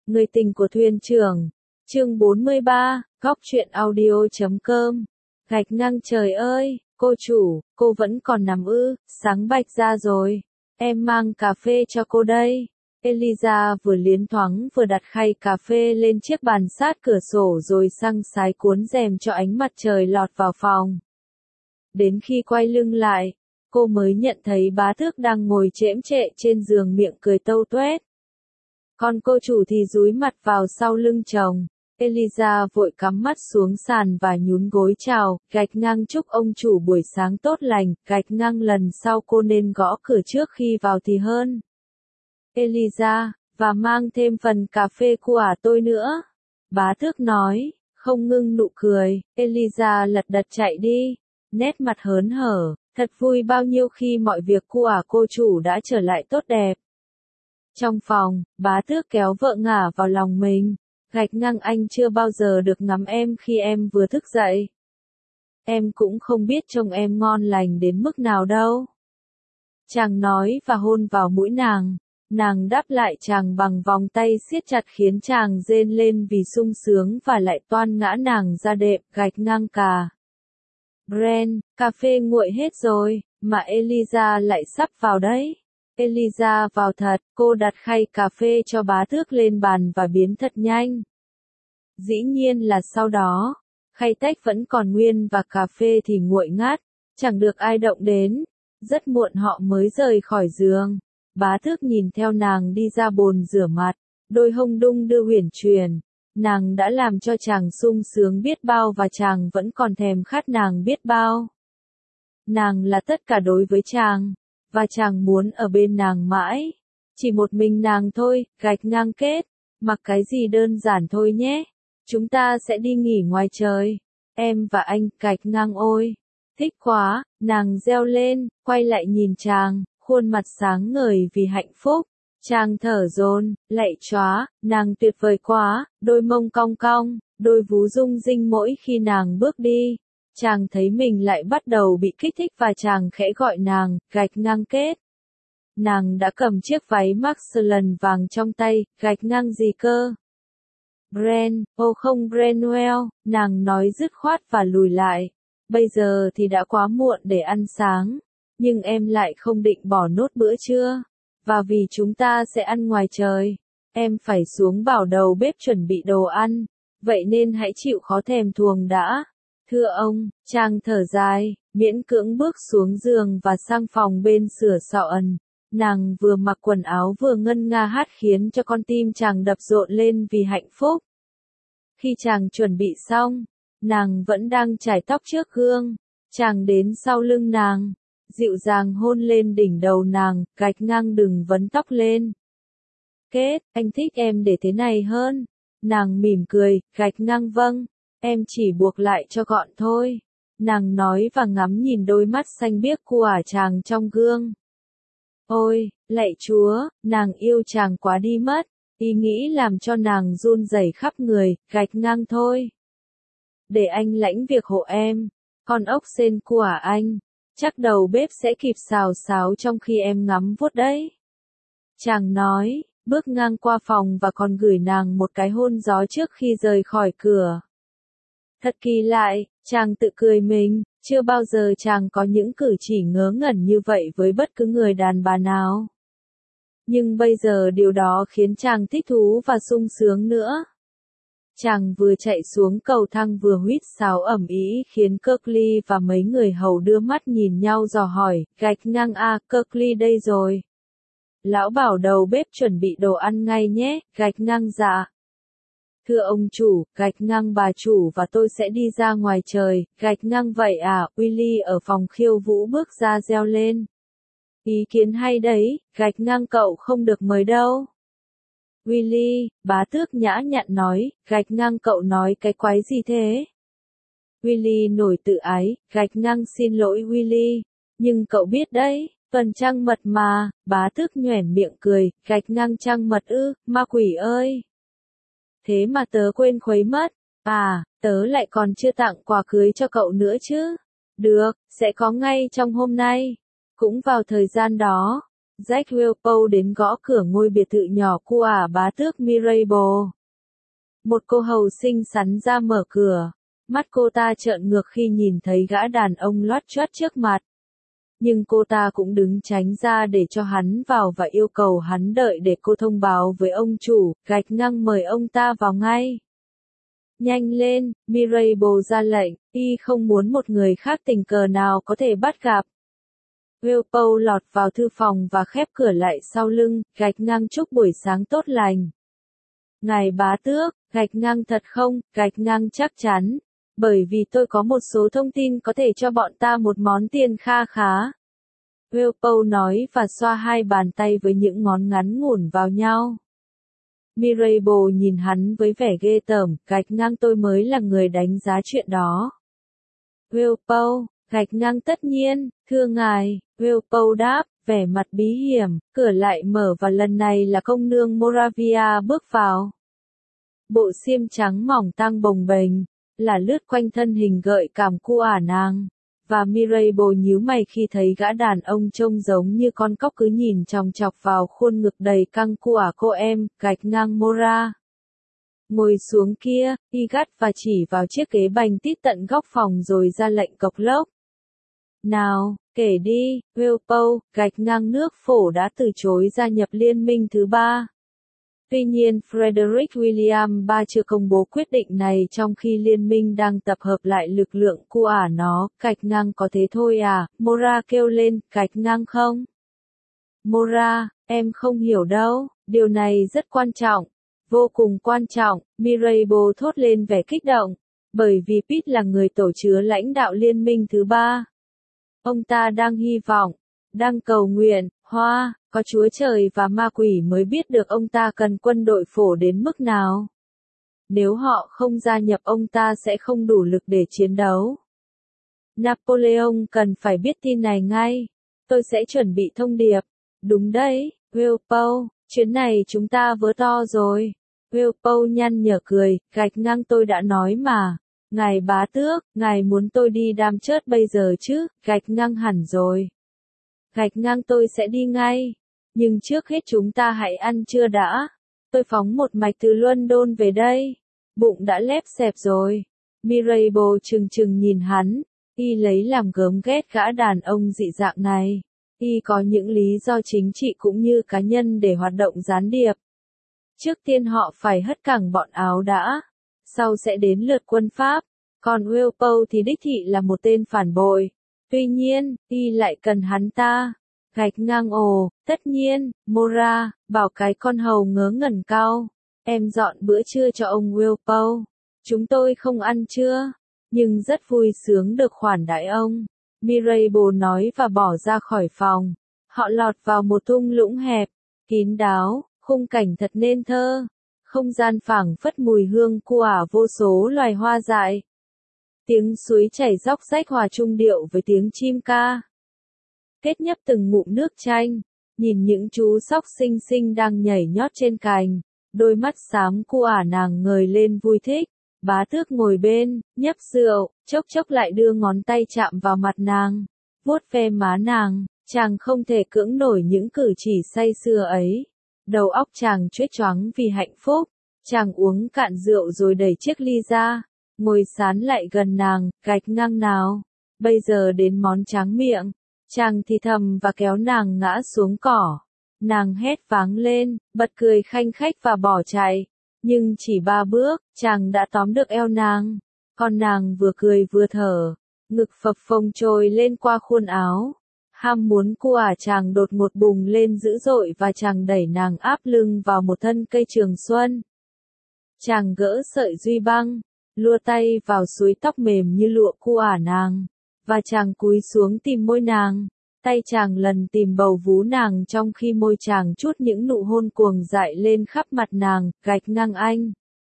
Người tình của thuyền trưởng. Chương 43, góc truyện audio.com. Gạch ngang trời ơi, cô chủ, cô vẫn còn nằm ư, sáng bạch ra rồi. Em mang cà phê cho cô đây. Eliza vừa liến thoáng vừa đặt khay cà phê lên chiếc bàn sát cửa sổ rồi sang sái cuốn rèm cho ánh mặt trời lọt vào phòng. Đến khi quay lưng lại, cô mới nhận thấy bá tước đang ngồi chễm chệ trên giường miệng cười tâu tuét. Còn cô chủ thì dúi mặt vào sau lưng chồng. Eliza vội cắm mắt xuống sàn và nhún gối chào, gạch ngang chúc ông chủ buổi sáng tốt lành, gạch ngang lần sau cô nên gõ cửa trước khi vào thì hơn. Eliza, và mang thêm phần cà phê của tôi nữa. Bá tước nói, không ngưng nụ cười. Eliza lật đật chạy đi, nét mặt hớn hở, thật vui bao nhiêu khi mọi việc của cô chủ đã trở lại tốt đẹp. Trong phòng, bá tước kéo vợ ngả vào lòng mình. Gạch ngang anh chưa bao giờ được ngắm em khi em vừa thức dậy. Em cũng không biết trông em ngon lành đến mức nào đâu. Chàng nói và hôn vào mũi nàng. Nàng đáp lại chàng bằng vòng tay siết chặt khiến chàng rên lên vì sung sướng và lại toan ngã nàng ra đệm. Gạch ngang cà. Bren, cà phê nguội hết rồi, mà Eliza lại sắp vào đấy. Eliza vào thật, cô đặt khay cà phê cho bá tước lên bàn và biến thật nhanh. Dĩ nhiên là sau đó, khay tách vẫn còn nguyên và cà phê thì nguội ngắt, chẳng được ai động đến. Rất muộn họ mới rời khỏi giường. Bá tước nhìn theo nàng đi ra bồn rửa mặt, đôi hông đung đưa uyển chuyển. Nàng đã làm cho chàng sung sướng biết bao và chàng vẫn còn thèm khát nàng biết bao. Nàng là tất cả đối với chàng, và chàng muốn ở bên nàng mãi. Chỉ một mình nàng thôi, gạch ngang kết. Mặc cái gì đơn giản thôi nhé. Chúng ta sẽ đi nghỉ ngoài trời. Em và anh, gạch ngang ôi. Thích quá, nàng reo lên, quay lại nhìn chàng, khuôn mặt sáng ngời vì hạnh phúc. Chàng thở dồn, lạy chóa, nàng tuyệt vời quá, đôi mông cong cong, đôi vú rung rinh mỗi khi nàng bước đi. Chàng thấy mình lại bắt đầu bị kích thích và chàng khẽ gọi nàng, gạch ngang kết. Nàng đã cầm chiếc váy Maxland vàng trong tay, gạch ngang gì cơ? Bren, ô không Brenwell, nàng nói dứt khoát và lùi lại. Bây giờ thì đã quá muộn để ăn sáng, nhưng em lại không định bỏ nốt bữa trưa. Và vì chúng ta sẽ ăn ngoài trời, em phải xuống bảo đầu bếp chuẩn bị đồ ăn, vậy nên hãy chịu khó thèm thuồng đã. Thưa ông, chàng thở dài, miễn cưỡng bước xuống giường và sang phòng bên sửa soạn. Nàng vừa mặc quần áo vừa ngân nga hát khiến cho con tim chàng đập rộn lên vì hạnh phúc. Khi chàng chuẩn bị xong, nàng vẫn đang chải tóc trước gương. Chàng đến sau lưng nàng, dịu dàng hôn lên đỉnh đầu nàng, gạch ngang đừng vấn tóc lên. Kết, anh thích em để thế này hơn. Nàng mỉm cười, gạch ngang vâng. Em chỉ buộc lại cho gọn thôi. Nàng nói và ngắm nhìn đôi mắt xanh biếc của chàng trong gương. Ôi, lạy Chúa, nàng yêu chàng quá đi mất. Ý nghĩ làm cho nàng run rẩy khắp người, gạch ngang thôi. Để anh lãnh việc hộ em. Con ốc sên của anh. Chắc đầu bếp sẽ kịp xào xáo trong khi em ngắm vuốt đấy. Chàng nói, bước ngang qua phòng và còn gửi nàng một cái hôn gió trước khi rời khỏi cửa. Thật kỳ lạ, chàng tự cười mình, chưa bao giờ chàng có những cử chỉ ngớ ngẩn như vậy với bất cứ người đàn bà nào. Nhưng bây giờ điều đó khiến chàng thích thú và sung sướng nữa. Chàng vừa chạy xuống cầu thang vừa huýt sáo ầm ĩ khiến Kirkley và mấy người hầu đưa mắt nhìn nhau dò hỏi, gạch ngang Kirkley đây rồi. Lão bảo đầu bếp chuẩn bị đồ ăn ngay nhé, gạch ngang dạ. Thưa ông chủ, gạch ngang bà chủ và tôi sẽ đi ra ngoài trời, gạch ngang vậy à, Willy ở phòng khiêu vũ bước ra reo lên. Ý kiến hay đấy, gạch ngang cậu không được mời đâu. Willy, bá tước nhã nhặn nói, gạch ngang cậu nói cái quái gì thế? Willy nổi tự ái, gạch ngang xin lỗi Willy, nhưng cậu biết đấy, tuần trăng mật mà, bá tước nhoẻn miệng cười, gạch ngang trăng mật ư, ma quỷ ơi. Thế mà tớ quên khuấy mất, tớ lại còn chưa tặng quà cưới cho cậu nữa chứ. Được, sẽ có ngay trong hôm nay. Cũng vào thời gian đó, Jack Wilpow đến gõ cửa ngôi biệt thự nhỏ của bá tước Mirabel. Một cô hầu xinh xắn ra mở cửa. Mắt cô ta trợn ngược khi nhìn thấy gã đàn ông loắt choắt trước mặt. Nhưng cô ta cũng đứng tránh ra để cho hắn vào và yêu cầu hắn đợi để cô thông báo với ông chủ, gạch ngang mời ông ta vào ngay. Nhanh lên, Mirabel ra lệnh, y không muốn một người khác tình cờ nào có thể bắt gặp. Wilpow lọt vào thư phòng và khép cửa lại sau lưng, gạch ngang chúc buổi sáng tốt lành. Ngài bá tước, gạch ngang thật không, gạch ngang chắc chắn, bởi vì tôi có một số thông tin có thể cho bọn ta một món tiền kha khá. Wilpow nói và xoa hai bàn tay với những ngón ngắn ngủn vào nhau. Mirabel nhìn hắn với vẻ ghê tởm, gạch ngang tôi mới là người đánh giá chuyện đó. Wilpow, gạch ngang tất nhiên, thưa ngài, Wilpow đáp, vẻ mặt bí hiểm, cửa lại mở và lần này là công nương Moravia bước vào. Bộ xiêm trắng mỏng tang bồng bềnh, là lướt quanh thân hình gợi cảm của nàng. Và Mirabel nhíu mày khi thấy gã đàn ông trông giống như con cóc cứ nhìn chòng chọc vào khuôn ngực đầy căng của cô em, gạch ngang Mora. Ngồi xuống kia, y gắt và chỉ vào chiếc ghế bành tít tận góc phòng rồi ra lệnh cộc lốc. Nào, kể đi, Wilpow, gạch ngang nước phổ đã từ chối gia nhập liên minh thứ ba. Tuy nhiên Frederick William III chưa công bố quyết định này trong khi liên minh đang tập hợp lại lực lượng của nó, gạch ngang có thế thôi à, Mora kêu lên, gạch ngang không? Mora, em không hiểu đâu, điều này rất quan trọng, vô cùng quan trọng, Mirabel thốt lên vẻ kích động, bởi vì Pete là người tổ chứa lãnh đạo liên minh thứ ba. Ông ta đang hy vọng, đang cầu nguyện, có Chúa Trời và ma quỷ mới biết được ông ta cần quân đội phổ đến mức nào. Nếu họ không gia nhập ông ta sẽ không đủ lực để chiến đấu. Napoleon cần phải biết tin này ngay. Tôi sẽ chuẩn bị thông điệp. Đúng đấy, Wilpow, chuyến này chúng ta vớ to rồi. Wilpow nhăn nhở cười, gạch ngang tôi đã nói mà. Ngài bá tước, ngài muốn tôi đi đam chớt bây giờ chứ, gạch ngang hẳn rồi. Gạch ngang tôi sẽ đi ngay. Nhưng trước hết chúng ta hãy ăn trưa đã. Tôi phóng một mạch từ London về đây. Bụng đã lép xẹp rồi. Mirabel trừng trừng nhìn hắn. Y lấy làm gớm ghét gã đàn ông dị dạng này. Y có những lý do chính trị cũng như cá nhân để hoạt động gián điệp. Trước tiên họ phải hất cẳng bọn Áo đã. Sau sẽ đến lượt quân Pháp. Còn Wilpow thì đích thị là một tên phản bội. Tuy nhiên, y lại cần hắn ta. Gạch ngang tất nhiên, Mora, bảo cái con hầu ngớ ngẩn cao. Em dọn bữa trưa cho ông Wilpow. Chúng tôi không ăn trưa, nhưng rất vui sướng được khoản đãi ông. Mirabel nói và bỏ ra khỏi phòng. Họ lọt vào một thung lũng hẹp, kín đáo, khung cảnh thật nên thơ. Không gian phảng phất mùi hương của vô số loài hoa dại. Tiếng suối chảy róc rách hòa chung điệu với tiếng chim ca. Kết nhấp từng ngụm nước chanh, nhìn những chú sóc xinh xinh đang nhảy nhót trên cành, đôi mắt xám của nàng ngời lên vui thích. Bá tước ngồi bên, nhấp rượu, chốc chốc lại đưa ngón tay chạm vào mặt nàng, vuốt ve má nàng, chàng không thể cưỡng nổi những cử chỉ say sưa ấy. Đầu óc chàng choáng choáng vì hạnh phúc, chàng uống cạn rượu rồi đẩy chiếc ly ra, ngồi sán lại gần nàng, gạch ngang nào. Bây giờ đến món tráng miệng. Chàng thì thầm và kéo nàng ngã xuống cỏ. Nàng hét váng lên, bật cười khanh khách và bỏ chạy. Nhưng chỉ 3 bước, chàng đã tóm được eo nàng. Còn nàng vừa cười vừa thở, ngực phập phồng trồi lên qua khuôn áo. Ham muốn của chàng đột ngột bùng lên dữ dội và chàng đẩy nàng áp lưng vào một thân cây trường xuân. Chàng gỡ sợi duy băng, lua tay vào suối tóc mềm như lụa của nàng. Và chàng cúi xuống tìm môi nàng, tay chàng lần tìm bầu vú nàng trong khi môi chàng trút những nụ hôn cuồng dại lên khắp mặt nàng, gạch ngang anh.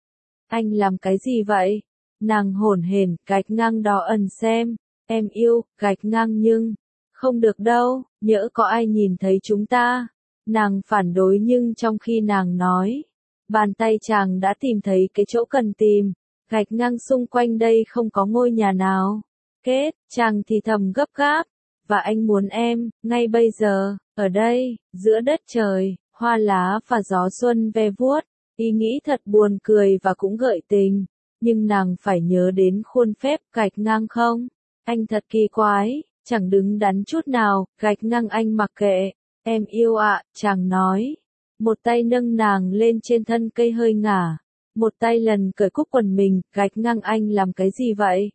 Anh làm cái gì vậy? Nàng hổn hển, gạch ngang đỏ ẩn xem, em yêu, gạch ngang nhưng, không được đâu, nhỡ có ai nhìn thấy chúng ta. Nàng phản đối nhưng trong khi nàng nói, bàn tay chàng đã tìm thấy cái chỗ cần tìm, gạch ngang xung quanh đây không có ngôi nhà nào. Kết, chàng thì thầm gấp gáp, và anh muốn em, ngay bây giờ. Ở đây, giữa đất trời, hoa lá và gió xuân ve vuốt, ý nghĩ thật buồn cười và cũng gợi tình, nhưng nàng phải nhớ đến khuôn phép gạch ngang không? Anh thật kỳ quái, chẳng đứng đắn chút nào, gạch ngang anh mặc kệ, em yêu ạ, chàng nói. Một tay nâng nàng lên trên thân cây hơi ngả, một tay lần cởi cúc quần mình, gạch ngang anh làm cái gì vậy?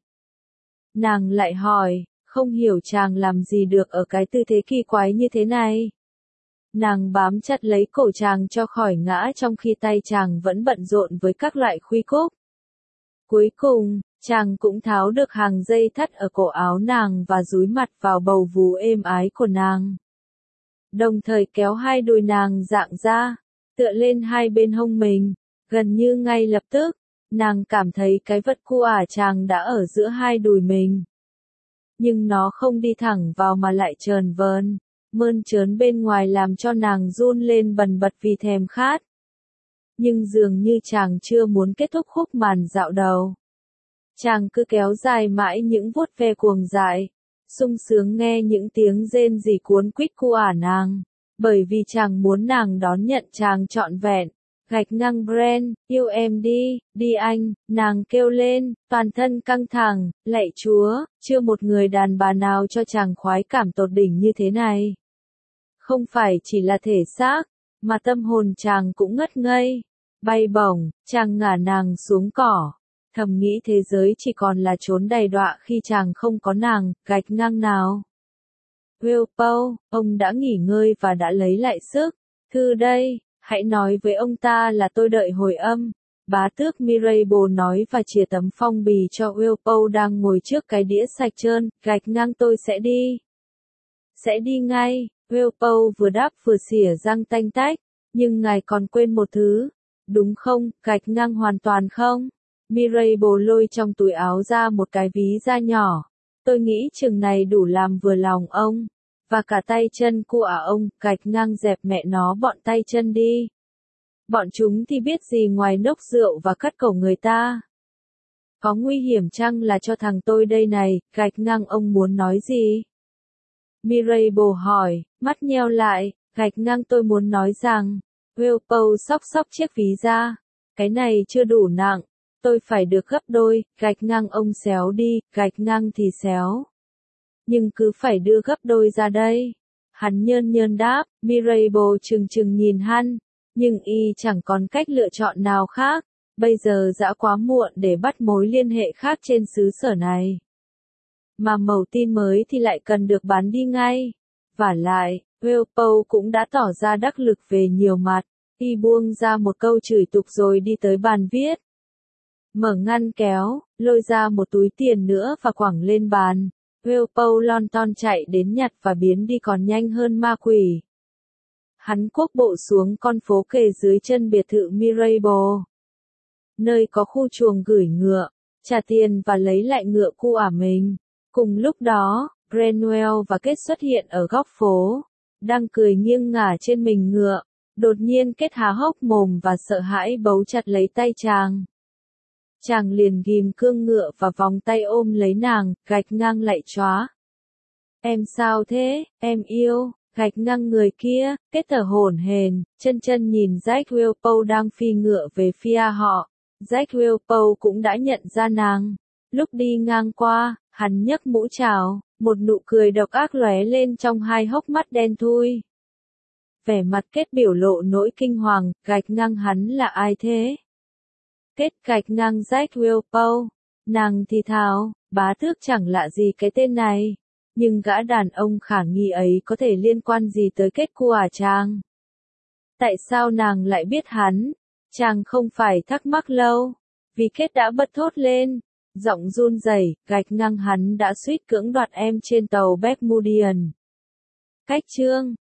Nàng lại hỏi, không hiểu chàng làm gì được ở cái tư thế kỳ quái như thế này. Nàng bám chặt lấy cổ chàng cho khỏi ngã trong khi tay chàng vẫn bận rộn với các loại khuy cúc. Cuối cùng, chàng cũng tháo được hàng dây thắt ở cổ áo nàng và dúi mặt vào bầu vú êm ái của nàng. Đồng thời kéo hai đùi nàng dạng ra, tựa lên hai bên hông mình, gần như ngay lập tức, nàng cảm thấy cái vật cu chàng đã ở giữa hai đùi mình. Nhưng nó không đi thẳng vào mà lại trờn vờn, mơn trớn bên ngoài làm cho nàng run lên bần bật vì thèm khát. Nhưng dường như chàng chưa muốn kết thúc khúc màn dạo đầu. Chàng cứ kéo dài mãi những vuốt ve cuồng dại, sung sướng nghe những tiếng rên rỉ cuốn quýt cu nàng, bởi vì chàng muốn nàng đón nhận chàng trọn vẹn. Gạch ngang Brent, yêu em đi, đi anh, nàng kêu lên, toàn thân căng thẳng, lạy Chúa, chưa một người đàn bà nào cho chàng khoái cảm tột đỉnh như thế này. Không phải chỉ là thể xác, mà tâm hồn chàng cũng ngất ngây, bay bổng, chàng ngả nàng xuống cỏ, thầm nghĩ thế giới chỉ còn là chốn đầy đọa khi chàng không có nàng, gạch ngang nào. Wilpow, ông đã nghỉ ngơi và đã lấy lại sức, thư đây. Hãy nói với ông ta là tôi đợi hồi âm. Bá tước Mirabel nói và chìa tấm phong bì cho Wilpow đang ngồi trước cái đĩa sạch trơn, gạch ngang tôi sẽ đi. Sẽ đi ngay, Wilpow vừa đáp vừa xỉa răng tanh tách, nhưng ngài còn quên một thứ, đúng không, gạch ngang hoàn toàn không? Mirabel lôi trong túi áo ra một cái ví da nhỏ. Tôi nghĩ chừng này đủ làm vừa lòng ông. Và cả tay chân của ông, gạch ngang dẹp mẹ nó bọn tay chân đi. Bọn chúng thì biết gì ngoài nốc rượu và cắt cổ người ta. Có nguy hiểm chăng là cho thằng tôi đây này, gạch ngang ông muốn nói gì? Mirabel hỏi, mắt nheo lại, gạch ngang tôi muốn nói rằng, Wilpow xóc chiếc ví ra. Cái này chưa đủ nặng, tôi phải được gấp đôi, gạch ngang ông xéo đi, gạch ngang thì xéo. Nhưng cứ phải đưa gấp đôi ra đây. Hắn nhơn nhơn đáp, Mirabel chừng nhìn hắn, nhưng y chẳng còn cách lựa chọn nào khác, bây giờ đã quá muộn để bắt mối liên hệ khác trên xứ sở này. Mà mẩu tin mới thì lại cần được bán đi ngay. Vả lại, Wilpow cũng đã tỏ ra đắc lực về nhiều mặt, y buông ra một câu chửi tục rồi đi tới bàn viết. Mở ngăn kéo, lôi ra một túi tiền nữa và quẳng lên bàn. Wilpow lon ton chạy đến nhặt và biến đi còn nhanh hơn ma quỷ. Hắn cuốc bộ xuống con phố kề dưới chân biệt thự Mirabel, nơi có khu chuồng gửi ngựa, trả tiền và lấy lại ngựa cu mình. Cùng lúc đó, Brenwell và Kết xuất hiện ở góc phố, đang cười nghiêng ngả trên mình ngựa. Đột nhiên Kết há hốc mồm và sợ hãi bấu chặt lấy tay chàng. Chàng liền ghim cương ngựa và vòng tay ôm lấy nàng, gạch ngang lại chóa. Em sao thế, em yêu, gạch ngang người kia, Kết thở hổn hển, chân nhìn Jack Wilpow đang phi ngựa về phía họ. Jack Wilpow cũng đã nhận ra nàng. Lúc đi ngang qua, hắn nhấc mũ chào, một nụ cười độc ác lóe lên trong hai hốc mắt đen thui. Vẻ mặt Kết biểu lộ nỗi kinh hoàng, gạch ngang hắn là ai thế? Kết gạch ngang Jack Wilpow. Nàng thì thào, bá tước chẳng lạ gì cái tên này. Nhưng gã đàn ông khả nghi ấy có thể liên quan gì tới Kết của chàng? Tại sao nàng lại biết hắn? Chàng không phải thắc mắc lâu. Vì Kết đã bật thốt lên. Giọng run rẩy, gạch ngang hắn đã suýt cưỡng đoạt em trên tàu Bermudian. Cách chương